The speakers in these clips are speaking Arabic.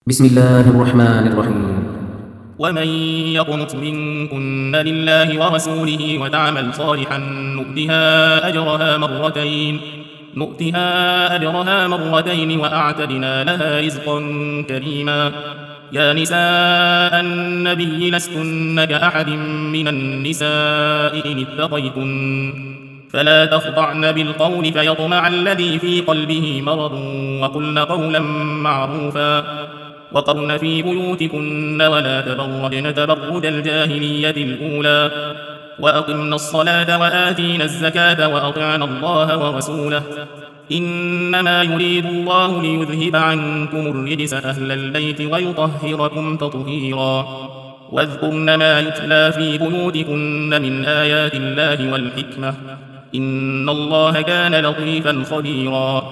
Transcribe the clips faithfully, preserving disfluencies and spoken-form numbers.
بسم الله الرحمن الرحيم. ومن يقنت منكن لله ورسوله وتعمل صالحا نؤتها أجرها مرتين نؤتها أجرها مرتين وأعتدنا لها رزقا كريما. يا نساء النبي لستن كأحد من النساء إن اتقيتن فلا تخضعن بالقول فيطمع الذي في قلبه مرض وقلن قولا معروفا وقرن في بيوتكن ولا تبرجن تبرج الجاهلية الأولى وأقمنا الصلاة وآتينا الزكاة وأطعنا الله ورسوله إنما يريد الله ليذهب عنكم الرجس أهل البيت ويطهركم تطهيرا. واذكرن ما يتلى في بيوتكن من آيات الله والحكمة إن الله كان لطيفا خبيرا.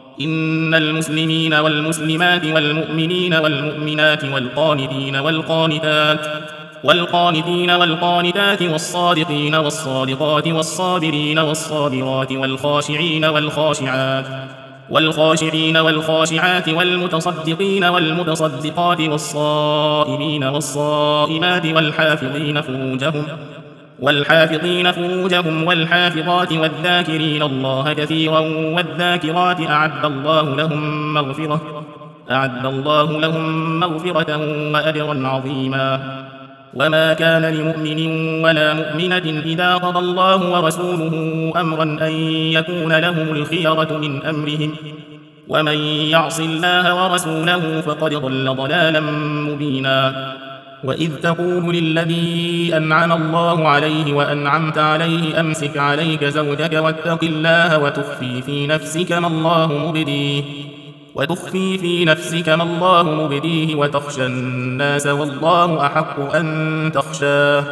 إن المسلمين والمسلمات والمؤمنين والمؤمنات والقانتين والقانتات والقانتين والقانتات والصادقين والصادقات والصابرين والصابرات والخاشعين والخاشعات والخاشعين والخاشعات والمتصدقين والمتصدقات والصائمين والصائمات والحافظين فروجهم والحافظين فروجهم والحافظات والذاكرين الله كثيرا والذاكرات أعد الله لهم مغفرة أعد الله لهم مغفرة وأجرا عظيما. وما كان لمؤمن ولا مؤمنة إذا قضى الله ورسوله أمرا أن يكون لهم الخيرة من أمرهم ومن يعص الله ورسوله فقد ضل ضلالا مبينا. وإذ تقول للذي أنعم الله عليه وأنعمت عليه أمسك عليك زوجك واتق الله وتخفي في نفسك ما الله مبديه وتخفي في نفسك ما الله مبديه وتخشى الناس والله أحق أن تخشاه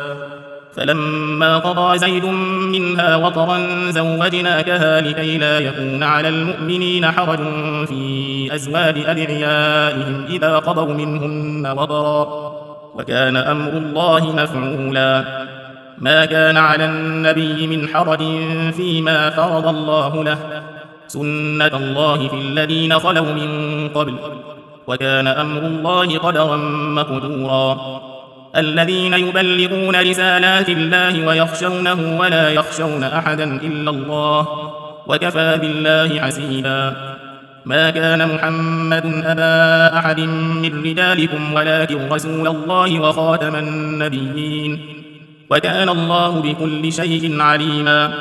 فلما قضى زيد منها وطرا زوجناكها لكي لا يكون على المؤمنين حرج في أزواج أدعيائهم إذا قضوا منهن وطرا وكان أمر الله مفعولا. ما كان على النبي من حرج فيما فرض الله له سنة الله في الذين خلوا من قبل وكان أمر الله قدرا مقدورا. الذين يبلغون رسالات الله ويخشونه ولا يخشون أحدا إلا الله وكفى بالله حسيبا. ما كان محمد أبا أحد من رجالكم ولكن رسول الله وخاتم النبيين وكان الله بكل شيء عليما.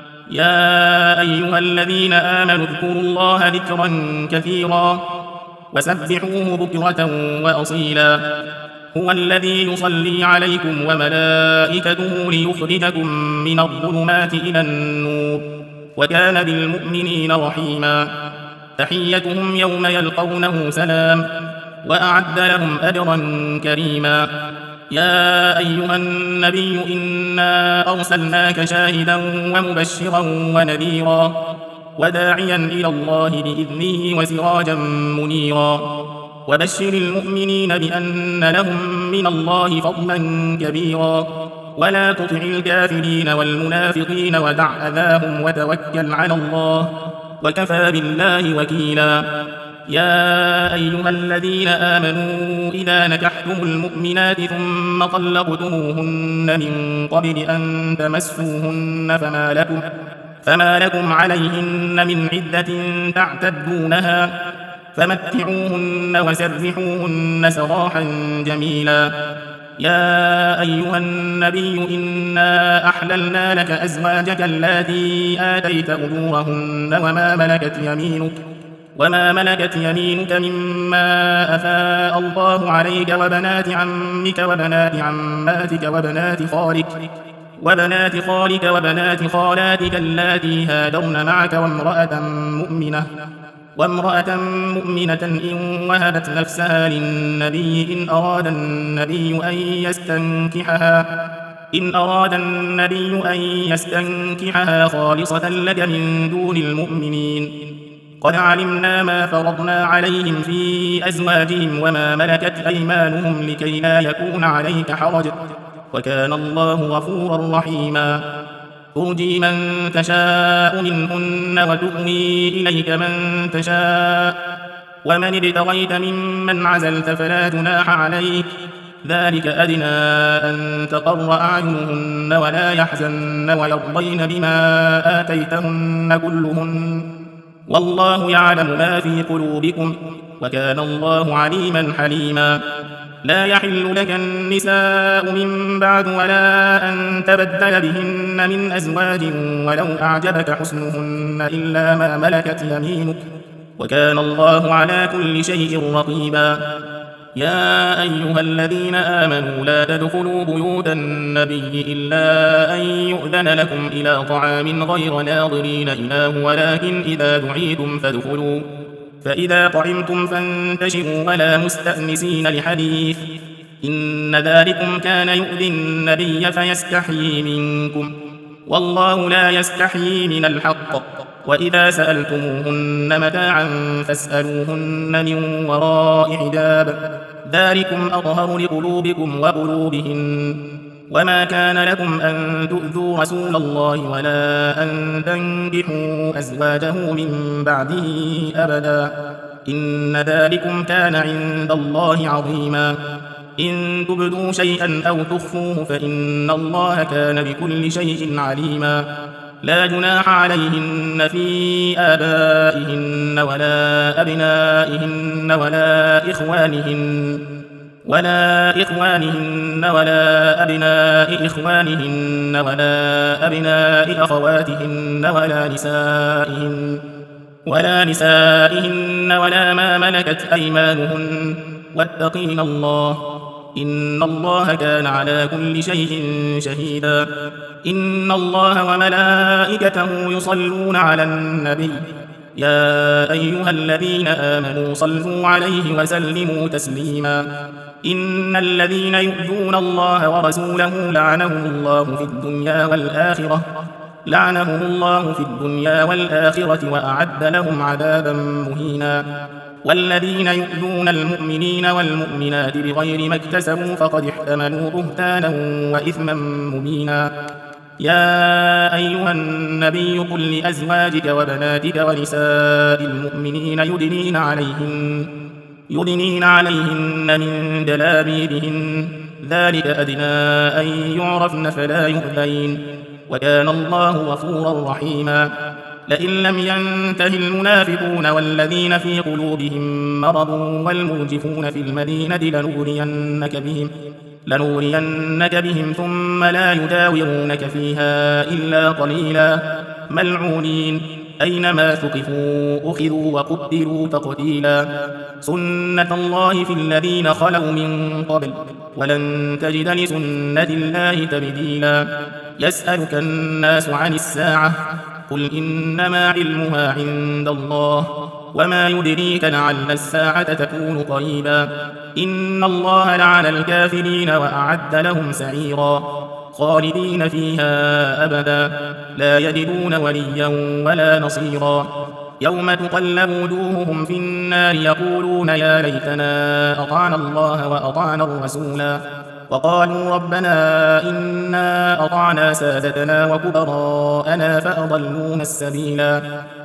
يا أيها الذين آمنوا اذكروا الله ذكرا كثيرا وسبحوه بكرة وأصيلا. هو الذي يصلي عليكم وملائكته ليخرجكم من الظلمات إلى النور وكان بالمؤمنين رحيما. تحيتهم يوم يلقونه سلام وأعد لهم أجرا كريما. يا أيها النبي إنا أرسلناك شاهدا ومبشرا ونذيرا وداعيا إلى الله بإذنه وسراجا منيرا. وبشر المؤمنين بأن لهم من الله فضلا كبيرا ولا تطع الكافرين والمنافقين ودع أذاهم وتوكل على الله وكفى بالله وكيلا. يا أيها الذين آمنوا إذا نكحتم المؤمنات ثم طلقتموهن من قبل أن تمسوهن فما لكم, فما لكم عليهن من عدة تعتدونها فمتعوهن وسرحوهن سراحا جميلا. يا أيها النبي إنا أحللنا لك أزواجك اللاتي آتيت أجورهن وما ملكت يمينك وما ملكت يمينك مما أفاء الله عليك وبنات عمك وبنات عماتك وبنات خالك وبنات خالك وبنات خالاتك اللاتي هاجرن معك وامرأة مؤمنة وامرأة مؤمنة إن وهبت نفسها للنبي إن أراد النبي أن يستنكحها إن أراد النبي أن يستنكحها خالصة لك من دون المؤمنين. قد علمنا ما فرضنا عليهم في أزواجهم وما ملكت أيمانهم لكي لا يكون عليك حرج وكان الله غفورا رحيما. ترجي من تشاء منهن وتؤوي إليك من تشاء ومن ابتغيت ممن عزلت فلا جناح عليك، ذلك أدنى أن تقر أعينهن ولا يحزن ويرضين بما آتيتهن كلهن، والله يعلم ما في قلوبكم وكان الله عليما حليما. لا يحل لك النساء من بعد ولا أن تبدل بهن من أزواج ولو أعجبك حسنهن إلا ما ملكت يمينك، وكان الله على كل شيء رقيبا. يا أيها الذين آمنوا لا تدخلوا بيوت النبي إلا أن يؤذن لكم إلى طعام غير ناظرين إناه ولكن إذا دعيتم فادخلوا، فإذا طعمتم فانتشروا ولا مستأنسين لحديث، إن ذلكم كان يؤذي النبي فيستحيي منكم، والله لا يستحيي من الحق. وإذا سألتموهن متاعا فاسألوهن من وراء حجاب، ذلكم أطهر لقلوبكم وقلوبهن. وما كان لكم أن تؤذوا رسول الله ولا أن تنكحوا أزواجه من بعده أبدا، إن ذلكم كان عند الله عظيما. إن تبدوا شيئا أو تخفوه فإن الله كان بكل شيء عليما. لا جناح عليهن في آبائهن ولا أبنائهن ولا إخوانهن ولا إخوانهن ولا أبناء إخوانهن ولا أبناء أخواتهن ولا نسائهن ولا نسائهن ولا ما ملكت أيمانهن، واتقين الله إن الله كان على كل شيء شهيدا. إن الله وملائكته يصلون على النبي يا أيها الذين آمنوا صلوا عليه وسلموا تسليما. إن الذين يؤذون الله ورسوله لعنهم الله في الدنيا والآخرة لعنهم الله في الدنيا والآخرة وأعد لهم عذابا مهينا. والذين يؤذون المؤمنين والمؤمنات بغير ما اكتسبوا فقد احتملوا بهتانا وإثما مبينا. يا أيها النبي قل لأزواجك وبناتك ونساء المؤمنين يدنين عليهن يدنين عليهن من جلابيبهن، ذلك أدنى أن يعرفن فلا يؤذين، وكان الله غفورا رحيما. لئن لم ينته المنافقون والذين في قلوبهم مرض والمرجفون في المدينة لنغرينك بهم لنغرينك بهم ثم لا يجاورونك فيها إلا قليلا، ملعونين أينما ثقفوا أخذوا وقتلوا تقتيلا. سنة الله في الذين خلوا من قبل ولن تجد لسنة الله تبديلا. يسألك الناس عن الساعة قل إنما علمها عند الله وما يدريك لعل الساعة تكون قريبا. إن الله لعن الكافرين وأعد لهم سعيرا خالدين فيها أبدا لا يجدون وليا ولا نصيرا. يوم تقلب وجوههم في النار يقولون يا ليتنا أطعنا الله وأطعنا الرسولا وقالوا ربنا إنا أطعنا سادتنا وكبراءنا فأضلونا السبيلا.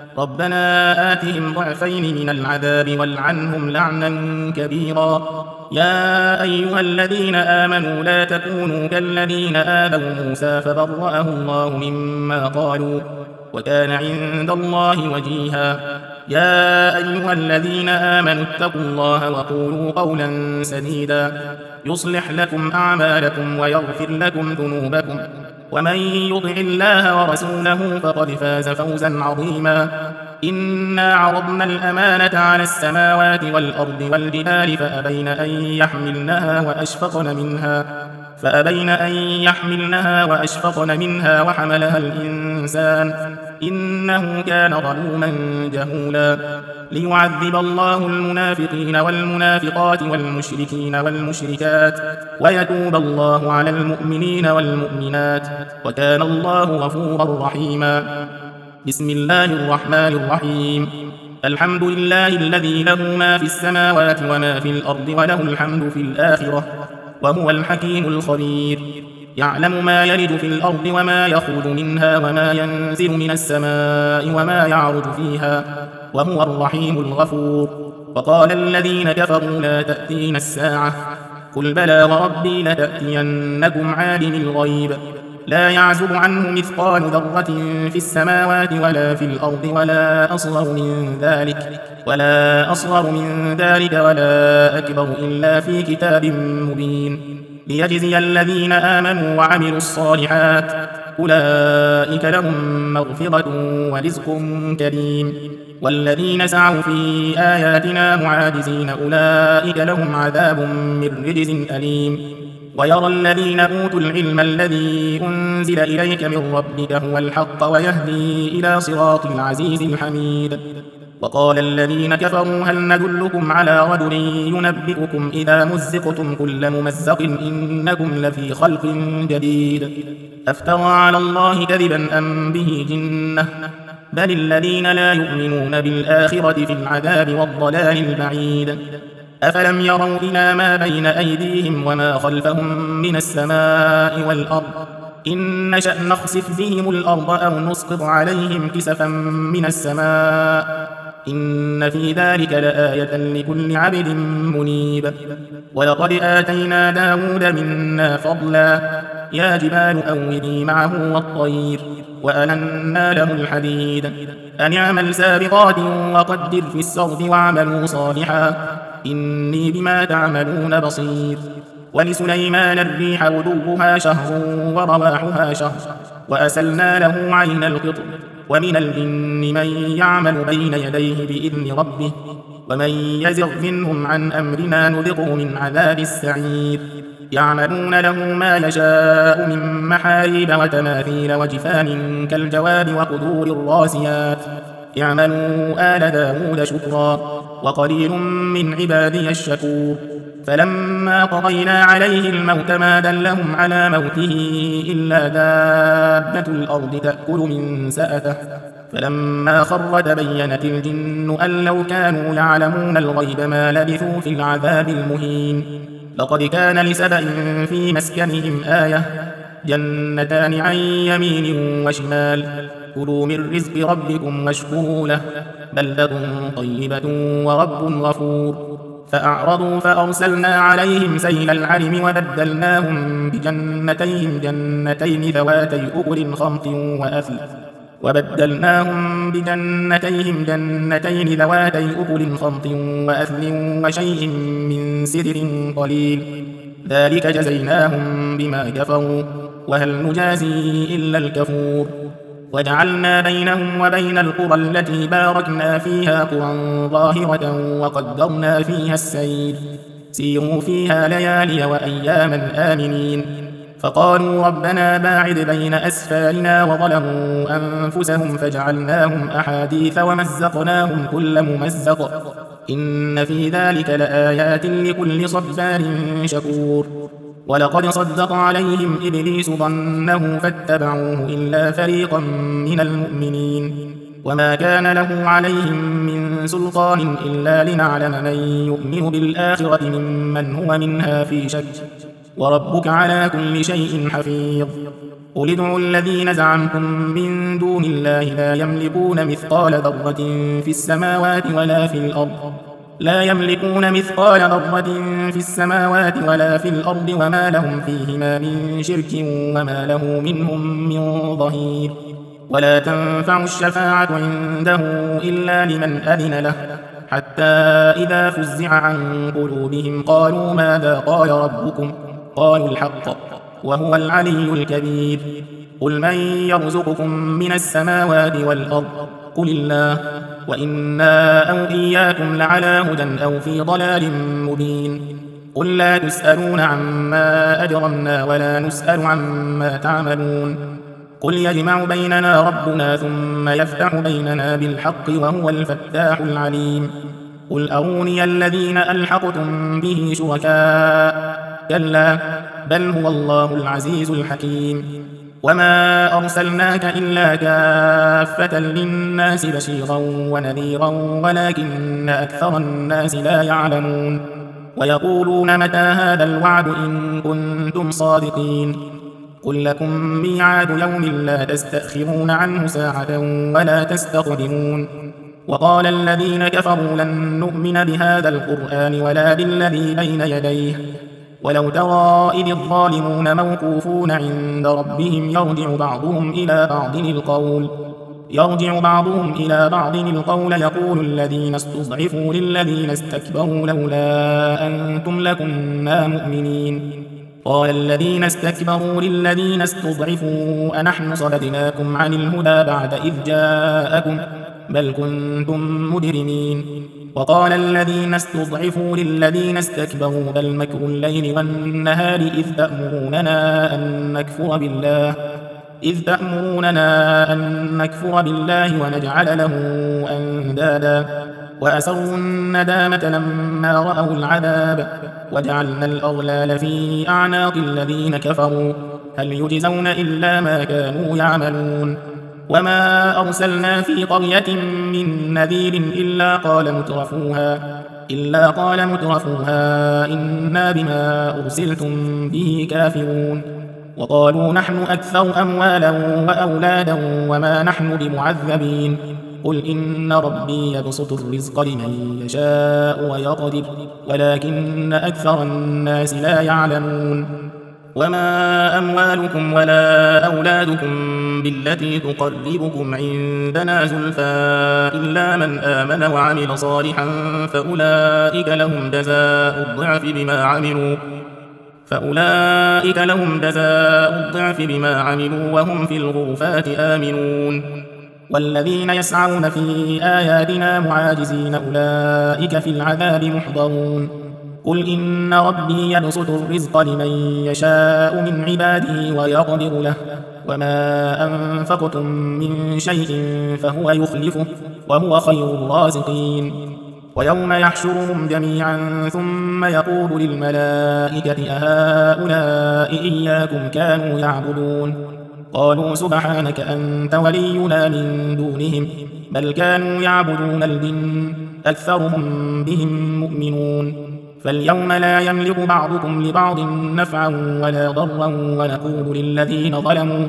ربنا آتهم ضعفين من العذاب والعنهم لعنا كبيرا. يا أيها الذين آمنوا لا تكونوا كالذين آذوا موسى فبرأه الله مما قالوا وكان عند الله وجيها. يا أيها الذين آمنوا اتقوا الله وقولوا قولا سديدا يصلح لكم أعمالكم ويغفر لكم ذنوبكم ومن يطع الله ورسوله فقد فاز فوزا عظيما. إنا عرضنا الأمانة على السماوات والأرض والجبال فأبين أن يحملنها وأشفقن منها فأبين أن يحملنها وأشفقن منها وحملها الإنسان إنه كان ظلوما جهولا. ليعذب الله المنافقين والمنافقات والمشركين والمشركات ويتوب الله على المؤمنين والمؤمنات وكان الله غفورا رحيما. بسم الله الرحمن الرحيم. الحمد لله الذي له ما في السماوات وما في الأرض وله الحمد في الآخرة وهو الحكيم الخبير. يعلم ما يلج في الأرض وما يخرج منها وما ينزل من السماء وما يعرج فيها وهو الرحيم الغفور. وقال الذين كفروا لا تأتينا الساعة قل بلى وربي لتأتينكم عالم الغيب لا يعزب عنه مثقال ذرة في السماوات ولا في الأرض ولا أصغر من ذلك ولا أصغر من ذلك ولا أكبر إلا في كتاب مبين ليجزي الذين آمنوا وعملوا الصالحات أولئك لهم مغفرة ورزق كريم والذين سعوا في آياتنا معاجزين أولئك لهم عذاب من رجز أليم ويرى الذين أوتوا العلم الذي أنزل إليك من ربك هو الحق ويهدي إلى صراط العزيز الحميد وقال الذين كفروا هل ندلكم على رجل ينبئكم إذا مزقتم كل ممزق إنكم لفي خلق جديد أفترى على الله كذبا أم به جنة بل الذين لا يؤمنون بالآخرة في العذاب والضلال البعيد أفلم يروا إلى ما بين أيديهم وما خلفهم من السماء والأرض إن نشأ نخسف بهم الأرض أو نسقط عليهم كسفا من السماء إن في ذلك لآية لكل عبد منيب ولقد آتينا داود منا فضلا يا جبال أوبي معه والطير وألنا له الحديد أن اعمل سابقات وقدر في السرد واعملوا صالحا إني بما تعملون بصير ولسليمان الريح غدوها شهر ورواحها شهر وأسلنا له عين القطر ومن الجن من يعمل بين يديه بإذن ربه ومن يزغ منهم عن أمرنا نذقه من عذاب السعير يعملون له ما يشاء من محاريب وتماثيل وجفان كالجواب وقدور الراسيات اعملوا آل داود شكرا وقليل من عبادي الشكور فلما قضينا عليه الموت ما دلهم على موته إلا دابة الأرض تأكل من سأته فلما خر تبينت الجن أن لو كانوا يعلمون الغيب ما لبثوا في العذاب المهين لقد كان لسبأ في مسكنهم آية جنتان عن يمين وشمال كلوا من رزق ربكم واشكروا له بلدة طيبة ورب غفور فأعرضوا فأرسلنا عليهم سيل العرم وبدلناهم بجنتين جنتين ذواتي أكل خمط وأثل وبدلناهم بجنتيهم جنتين ذواتي أكل خمط وأثل وشيء من سدر قليل ذلك جزيناهم بما كفروا وهل نجازي إلا الكفور وجعلنا بينهم وبين القرى التي باركنا فيها قرى ظاهرة وقدرنا فيها السير سيروا فيها ليالي وأياما آمنين فقالوا ربنا باعد بين أسفارنا وظلموا أنفسهم فجعلناهم أحاديث ومزقناهم كل ممزق إن في ذلك لآيات لكل صبار شكور ولقد صدق عليهم إبليس ظنه فاتبعوه إلا فريقا من المؤمنين وما كان له عليهم من سلطان إلا لنعلم من يؤمن بالآخرة ممن هو منها في شك وربك على كل شيء حفيظ قل ادعوا الذين زعمتم من دون الله لا يملكون مثقال ذرة في السماوات ولا في الأرض لا يملكون مثقال ذرة في السماوات ولا في الأرض وما لهم فيهما من شرك وما له منهم من ظهير ولا تنفع الشفاعة عنده إلا لمن أذن له حتى إذا فزع عن قلوبهم قالوا ماذا قال ربكم قالوا الحق وهو العلي الكبير قل من يرزقكم من السماوات والأرض قل الله وإنا أو إياكم لعلى هدى أو في ضلال مبين قل لا تسألون عما أجرمنا ولا نسأل عما تعملون قل يجمع بيننا ربنا ثم يفتح بيننا بالحق وهو الفتاح العليم قل أروني الذين ألحقتم به شركاء كلا بل هو الله العزيز الحكيم وما أرسلناك إلا كافة للناس بشيرا ونذيرا ولكن أكثر الناس لا يعلمون ويقولون متى هذا الوعد إن كنتم صادقين قل لكم ميعاد يوم لا تستأخرون عنه ساعة ولا تستقدمون وقال الذين كفروا لن نؤمن بهذا القرآن ولا بالذي بين يديه ولو ترى إذ الظالمون موقوفون عند ربهم يرجع بعضهم إلى بعض القول يرجع بعضهم إلى بعض القول يقول الذين استضعفوا للذين استكبروا لولا أنتم لكنا مؤمنين قال الذين استكبروا للذين استضعفوا أنحن صددناكم عن الهدى بعد إذ جاءكم بل كنتم مجرمين وقال الذين استضعفوا للذين استكبروا بل مكر الليل والنهار إذ تأمروننا أن نكفر بالله إذ تأمروننا أن نكفر بالله ونجعل له أندادا وأسروا الندامة لما رأوا العذاب وجعلنا الأغلال في أعناق الذين كفروا هل يجزون إلا ما كانوا يعملون وما أرسلنا في قرية من نذير إلا قال مترفوها إلا قال مترفوها إنا بما أرسلتم به كافرون وقالوا نحن أكثر أموالا وأولادا وما نحن بمعذبين قل إن ربي يبسط الرزق لمن يشاء ويقدر ولكن أكثر الناس لا يعلمون وما أموالكم ولا أولادكم بالتي تقربكم عندنا زلفى إلا من آمن وعمل صالحا فأولئك لهم جزاء الضعف بما عملوا فأولئك لهم جزاء الضعف بما عملوا وهم في الغرفات آمنون والذين يسعون في آياتنا معاجزين أولئك في العذاب محضرون قل إن ربي يبسط الرزق لمن يشاء من عباده ويقدر له وما أنفقتم من شيء فهو يخلفه وهو خير الرازقين ويوم يحشرهم جميعا ثم يقول للملائكة أهؤلاء إياكم كانوا يعبدون قالوا سبحانك أنت ولينا من دونهم بل كانوا يعبدون الجن أكثرهم بهم مؤمنون فاليوم لا يملك بعضكم لبعض نفعا ولا ضرا ونقول للذين ظلموا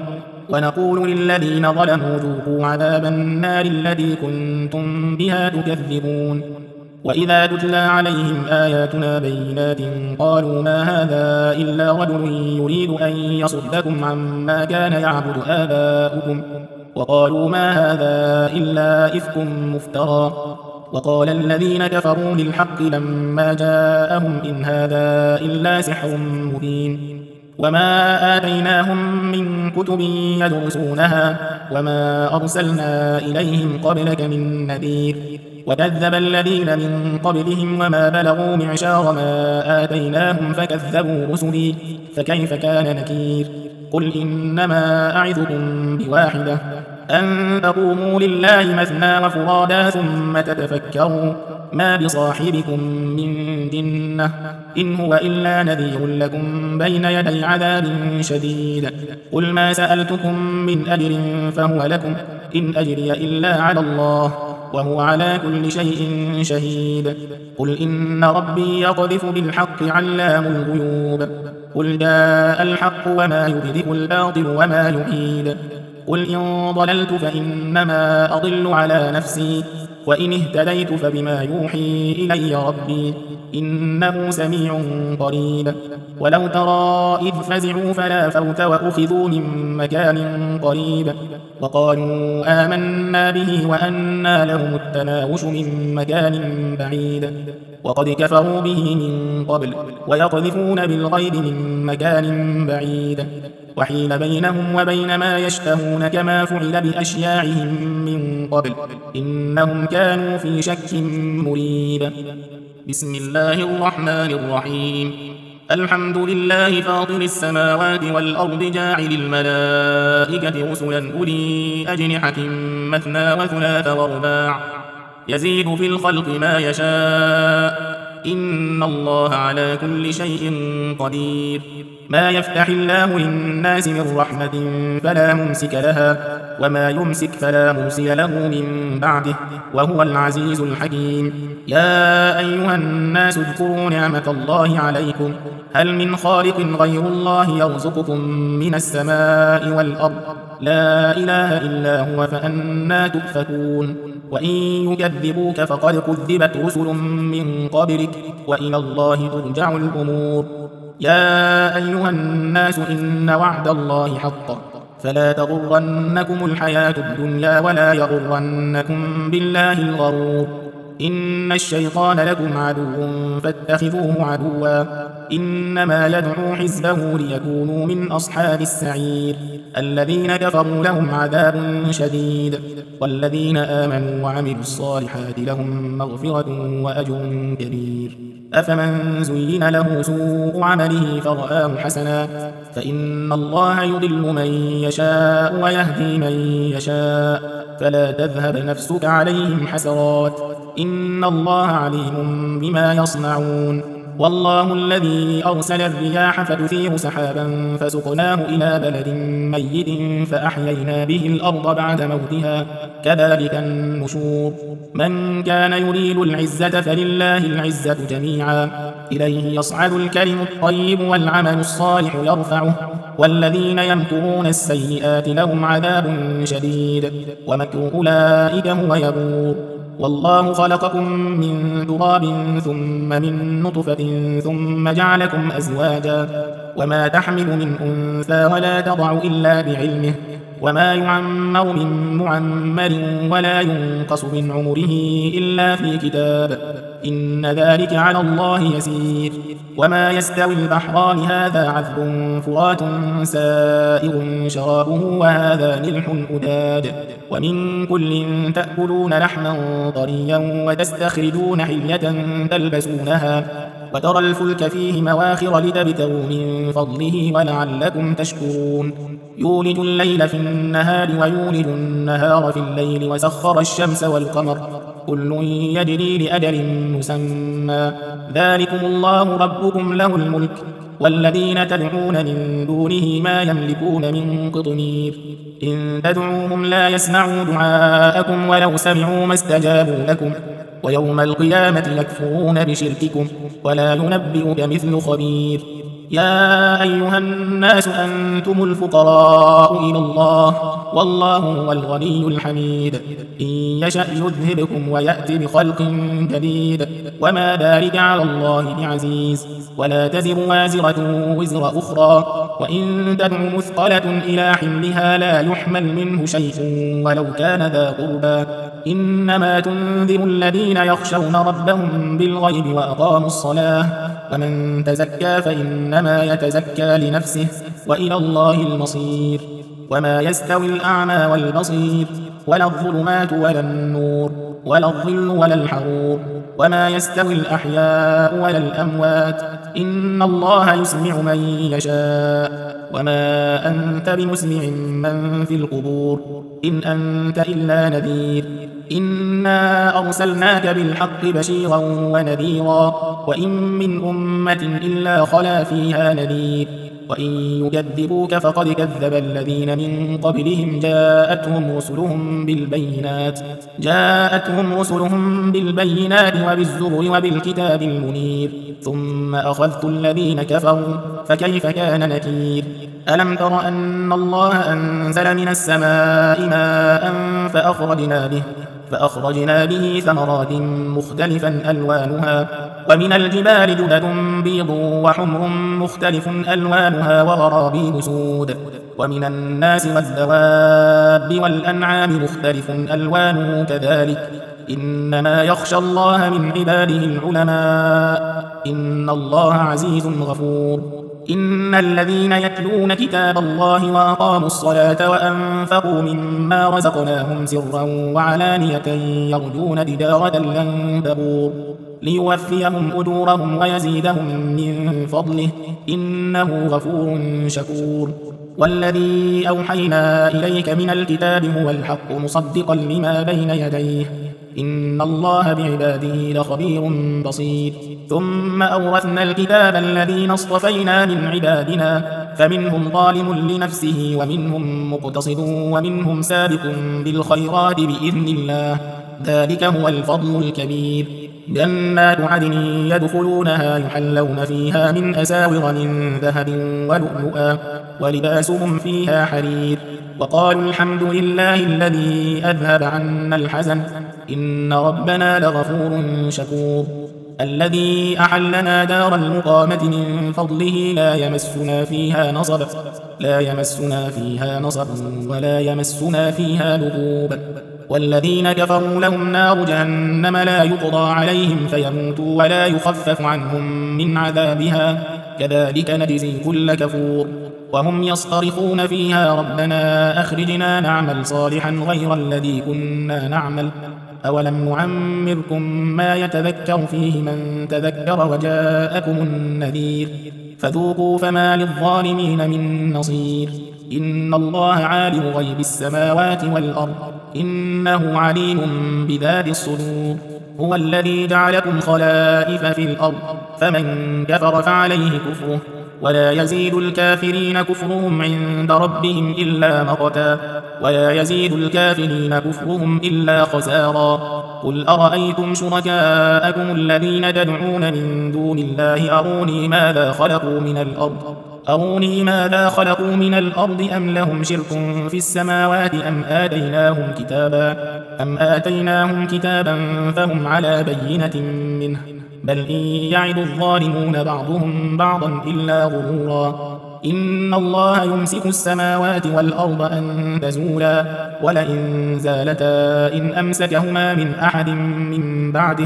ونقول للذين ظلموا ذوقوا عذاب النار الذي كنتم بها تكذبون وإذا تتلى عليهم آياتنا بينات قالوا ما هذا إلا رجل يريد أن يصدكم عما كان يعبد آباؤكم وقالوا ما هذا إلا إفك مفترى وقال الذين كفروا للحق لما جاءهم إن هذا إلا سحر مبين وما آتيناهم من كتب يدرسونها وما أرسلنا إليهم قبلك من نذير وكذب الذين من قبلهم وما بلغوا معشار ما آتيناهم فكذبوا رسلي فكيف كان نكير قل إنما أعظكم بواحدة أن تقوموا لله مثنى وفرادا ثم تتفكروا ما بصاحبكم من جنة إن هو إلا نذير لكم بين يدي عذاب شديد قل ما سألتكم من أجر فهو لكم إن أجري إلا على الله وهو على كل شيء شهيد قل إن ربي يقذف بالحق علام الغيوب قل جاء الحق وما يبدئ الباطل وما يعيد قل إن ضللت فإنما أضل على نفسي وإن اهتديت فبما يوحي إلي ربي إنه سميع قريب ولو ترى إذ فزعوا فلا فوت وأخذوا من مكان قريب وقالوا آمنا به وأنى لهم التناوش من مكان بعيد وقد كفروا به من قبل ويقذفون بالغيب من مكان بعيد وحيل بينهم وبين ما يشتهون كما فعل بأشياعهم من قبل إنهم كانوا في شك مريب بسم الله الرحمن الرحيم الحمد لله فاطر السماوات والأرض جاعل الملائكة رسلا أولي أجنحة مثنى وثلاث ورباع يزيد في الخلق ما يشاء إن الله على كل شيء قدير ما يفتح الله للناس من رحمة فلا ممسك لها وما يمسك فلا مرسل له من بعده وهو العزيز الحكيم يا أيها الناس اذكروا نعمة الله عليكم هل من خالق غير الله يرزقكم من السماء والأرض لا إله إلا هو فأنى تؤفكون وإن يكذبوك فقد كذبت رسل من قبلك وإلى الله ترجع الأمور. يا أيها الناس إن وعد الله حق فلا تغرنكم الحياة الدنيا ولا يغرنكم بالله الغرور. إن الشيطان لكم عدو فاتخذوه عدوا إنما يدعو حزبه ليكونوا من أصحاب السعير. الذين كفروا لهم عذاب شديد والذين آمنوا وعملوا الصالحات لهم مغفرة وأجر كبير. أفمن زين له سوء عمله فرآه حسنا فإن الله يضل من يشاء ويهدي من يشاء فلا تذهب نفسك عليهم حسرات إن الله عليم بما يصنعون. والله الذي أرسل الرياح فتثير سحابا فسقناه إلى بلد ميت فأحيينا به الأرض بعد موتها كذلك النشور. من كان يريد العزة فلله العزة جميعا إليه يصعد الكلم الطيب والعمل الصالح يرفعه والذين يمكرون السيئات لهم عذاب شديد ومكر أولئك هو يبور. والله خلقكم من تراب ثم من نطفة ثم جعلكم أزواجا وما تحمل من أنثى ولا تضع إلا بعلمه وما يعمر من معمر ولا ينقص من عمره إلا في كتاب إن ذلك على الله يسير. وما يستوي البحران هذا عذب فرات سائغ شرابه وهذا ملح أجاج ومن كل تأكلون لحما طريا وتستخرجون حلية تلبسونها وترى الفلك فيه مواخر لتبتغوا من فضله ولعلكم تشكرون. يولج الليل في النهار ويولج النهار في الليل وسخر الشمس والقمر كل يجري لأجل مسمى ذلكم الله ربكم له الملك والذين تدعون من دونه ما يملكون من قطمير. إن تدعوهم لا يسمعوا دعاءكم ولو سمعوا ما استجابوا لكم ويوم القيامة يكفرون بشرككم ولا ينبئك مثل خبير. يا أيها الناس أنتم الفقراء إلى الله والله هو الغني الحميد. إن يشأ يذهبكم ويأتي بخلق جديد وما ذلك على الله بعزيز. ولا تزر وازرة وزر أخرى وإن تدع مثقلة إلى حملها لا يحمل منه شيء ولو كان ذا قربى إنما تنذر الذين يخشون ربهم بالغيب وأقاموا الصلاة ومن تزكى فإنما يتزكى لنفسه وإلى الله المصير. وما يستوي الأعمى والبصير ولا الظلمات ولا النور ولا الظل ولا الحرور وما يستوي الأحياء ولا الأموات إن الله يسمع من يشاء وما أنت بمسمع من في القبور إن أنت إلا نذير. إنا أرسلناك بالحق بشيرا ونذيرا وإن من أمة إلا خلا فيها نذير وإن يكذبوك فقد كذب الذين من قبلهم جاءتهم رسلهم بالبينات جاءتهم رسلهم بالبينات وبالزبر وبالكتاب المنير ثم أخذت الذين كفروا فكيف كان نكير. ألم تر أن الله أنزل من السماء ماء فأخرجنا به فأخرجنا به ثمرات مختلفا ألوانها ومن الجبال جدد بيض وحمر مختلف ألوانها وغرابيب سود ومن الناس والدواب والأنعام مختلف ألوانه كذلك إنما يخشى الله من عباده العلماء إن الله عزيز غفور. إن الذين يتلون كتاب الله وأقاموا الصلاة وأنفقوا مما رزقناهم سرا وعلانية يرجون تجارة لن تبور ليوفيهم أجورهم ويزيدهم من فضله إنه غفور شكور. والذي أوحينا إليك من الكتاب هو الحق مصدقا لما بين يديه إن الله بعباده لخبير بصير. ثم أورثنا الكتاب الذين اصطفينا من عبادنا فمنهم ظالم لنفسه ومنهم مقتصد ومنهم سابق بالخيرات بإذن الله ذلك هو الفضل الكبير. جنات عدن يدخلونها يحلون فيها من أساور من ذهب ولؤلؤا ولباسهم فيها حرير وقالوا الحمد لله الذي أذهب عنا الحزن إن ربنا لغفور شكور الذي أحلنا دار المقامة من فضله لا يمسنا فيها نصب لا يمسنا فيها نصب ولا يمسنا فيها لغوب والذين كفروا لهم نار جهنم لا يقضى عليهم فيموتوا ولا يخفف عنهم من عذابها كذلك نجزي كل كفور وهم يصطرخون فيها ربنا أخرجنا نعمل صالحا غير الذي كنا نعمل أولم نعمركم ما يتذكر فيه من تذكر وجاءكم النذير فذوقوا فما للظالمين من نصير إن الله عالم غيب السماوات والأرض إنه عليم بذات الصدور هو الذي جعلكم خلائف في الأرض فمن كفر فعليه كفره ولا يزيد الكافرين كفرهم عند ربهم إلا مقتا ولا يزيد الكافرين كفرهم إلا خسارا قل أرأيتم شركاءكم الذين تدعون من دون الله أروني ماذا خلقوا من الأرض أروني ماذا خلقوا من الأرض أم لهم شرك في السماوات أم آتيناهم كتابا أم آتيناهم كتابا فهم على بينة منه بل إن يعد الظالمون بعضهم بعضا إلا غرورا إن الله يمسك السماوات والأرض أن تزولا ولئن زالتا إن أمسكهما من أحد من بعده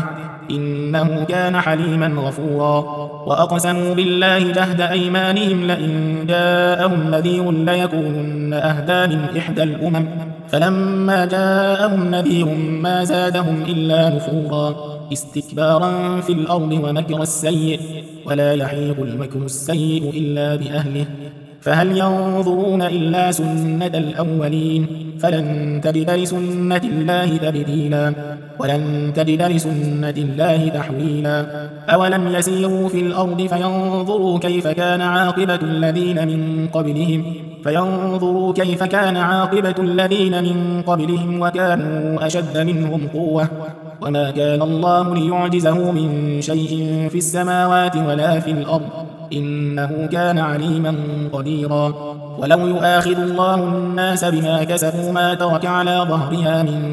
إنه كان حليما غفورا وأقسموا بالله جهد أيمانهم لئن جاءهم نذير ليكونن أهدى من إحدى الأمم فلما جاءهم نذير ما زادهم إلا نفورا استكبارا في الأرض ومكر السيء ولا يحيق المكر السيء إلا بأهله فهل ينظرون إلا سنة الأولين فلن تجد لسنة الله تبديلا ولن تجد لسنة الله تحويلا أولم يسيروا في الأرض فينظروا كيف كان عاقبة الذين من قبلهم فينظروا كيف كان عاقبة الذين من قبلهم وكانوا أشد منهم قوة وما كان الله ليعجزه من شيء في السماوات ولا في الأرض إنه كان عليما قديرا ولو يؤاخذ الله الناس بما كسبوا ما ترك على ظهرها من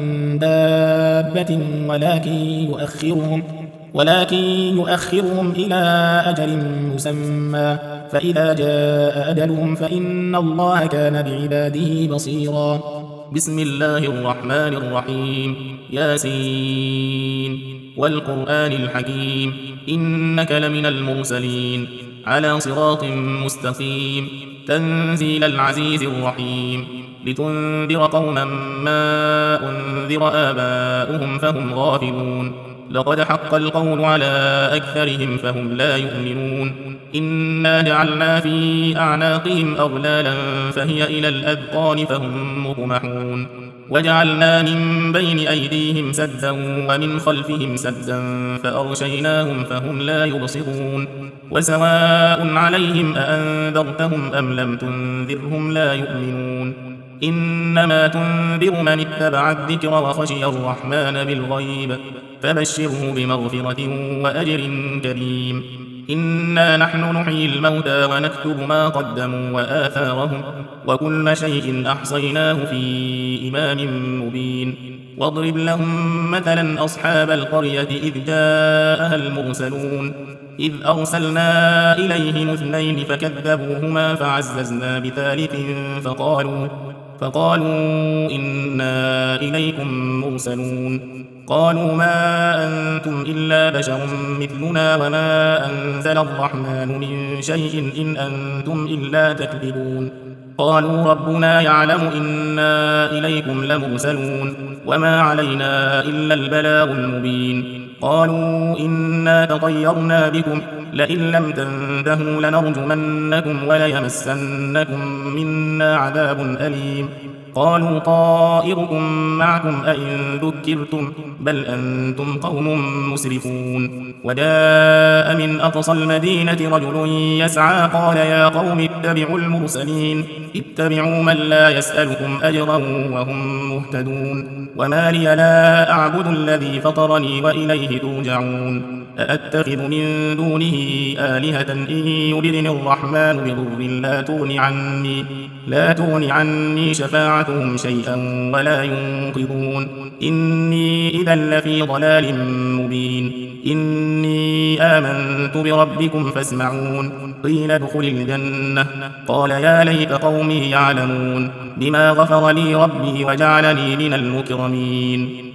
دابة ولكن يؤخرهم ولكن يؤخرهم إلى أجل مسمى فإذا جاء أجلهم فإن الله كان بعباده بصيرا بسم الله الرحمن الرحيم ياسين والقرآن الحكيم إنك لمن المرسلين على صراط مستقيم تنزيل العزيز الرحيم لتنذر قوما ما أنذر آباؤهم فهم غافلون لقد حق القول على أكثرهم فهم لا يؤمنون إنا جعلنا في أعناقهم أغلالا فهي إلى الأذقان فهم مطمحون وجعلنا من بين أيديهم سدا ومن خلفهم سدا فأغشيناهم فهم لا يبصرون وسواء عليهم أأنذرتهم أم لم تنذرهم لا يؤمنون إنما تنذر من اتبع الذكر وخشي الرحمن بالغيب فبشره بمغفرة وأجر كريم إنا نحن نحيي الموتى ونكتب ما قدموا وآثارهم وكل شيء أحصيناه في إمام مبين واضرب لهم مثلا أصحاب القرية إذ جاءها المرسلون إذ أرسلنا إليهم اثنين فكذبوهما فعززنا بثالث فقالوا فقالوا إنا إليكم مرسلون قالوا ما أنتم إلا بشر مثلنا وما أنزل الرحمن من شيء إن أنتم إلا تكذبون قالوا ربنا يعلم إنا إليكم لمرسلون وما علينا إلا البلاغ المبين قالوا إنا تطيرنا بكم لئن لم تنتهوا لنرجمنكم وليمسنكم منا عذاب أليم قالوا طائركم معكم أئن ذكرتم بل أنتم قوم مسرفون وجاء من أقصى المدينة رجل يسعى قال يا قوم اتبعوا المرسلين اتبعوا من لا يسألكم أجرا وهم مهتدون وما لي لا أعبد الذي فطرني وإليه ترجعون أأتخذ من دونه آلهة إن يردني الرحمن بضر لا تغن عني لا تغن عني شفاعتهم شيئا ولا ينقذون إني إذا لفي ضلال مبين إني آمنت بربكم فاسمعون قيل ادخل الجنة قال يا ليت قومي يعلمون بما غفر لي ربي وجعلني من المكرمين